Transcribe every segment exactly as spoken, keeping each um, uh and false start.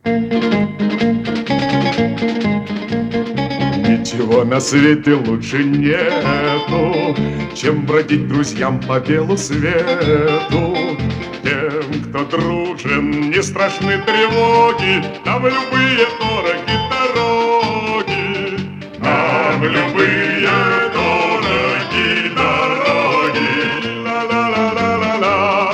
Ничего на свете лучше нету, чем бродить друзьям по белу свету. Тем, кто дружен, не страшны тревоги, нам любые дороги дороги, нам любые дороги дороги. Ла-ла-ла-ла-ла-ла.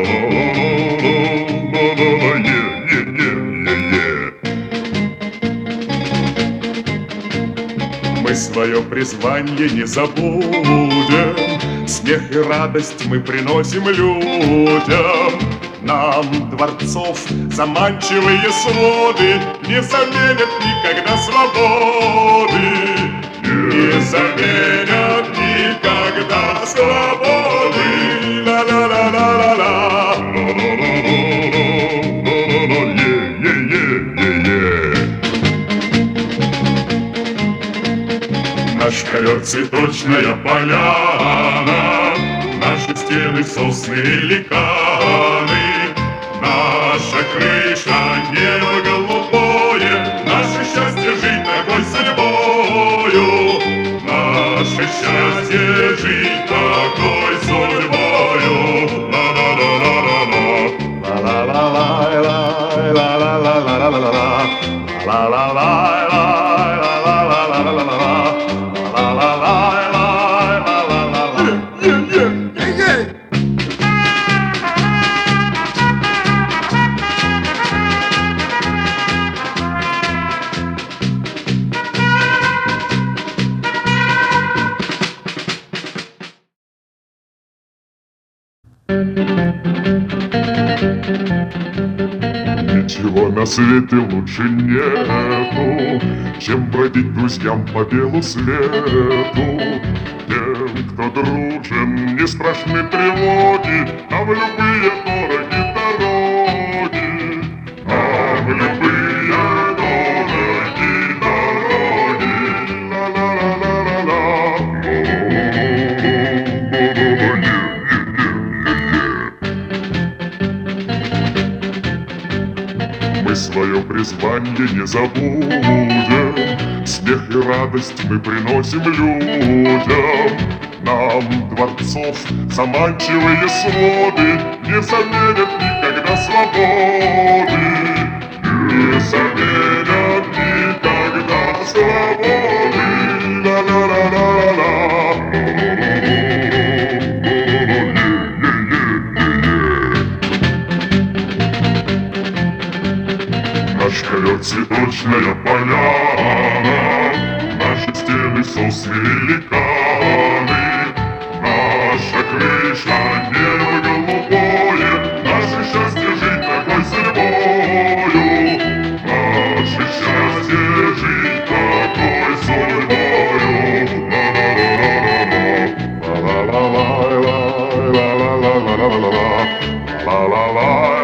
Мы свое призвание не забудем, смех и радость мы приносим людям. Нам дворцов заманчивые своды не заменят никогда свободы, не заменят никогда свободы. Ла-ла-ла-ла-ла-ла. Наш ковер цветочная поляна, наши стены сосны великаны, наша крыша небо голубое, наше счастье жить такой судьбою, наше счастье жить такой судьбою. Ла-ла-ла-ла-ла-ла, ла-ла-ла-ла-ла-ла-ла-ла-ла-ла-ла, ла-ла-ла-ла-ла-ла-ла-ла-ла-ла. Ничего на свете лучше нету, чем бродить друзьям по белу свету. Тем, кто дружен, не страшны тревоги, нам любые дороги дороги, нам любые дороги дороги. Ла-ла-ла-ла-ла-ла. Мы свое призвание не забудем, смех и радость мы приносим людям. Нам дворцов заманчивые своды не заменят никогда свободы, не заменят никогда свободы. Ла-ла-ла-ла-ла. Наш ковер цветочная поляна, наши стены сосны великаны, наша крыша небо голубое, наше счастье жить такой судьбою, наше счастье жить такой судьбою. Ла-ла-ла-ла-ла-ла-ла-ла-ла-ла-ла-ла-ла-ла-ла.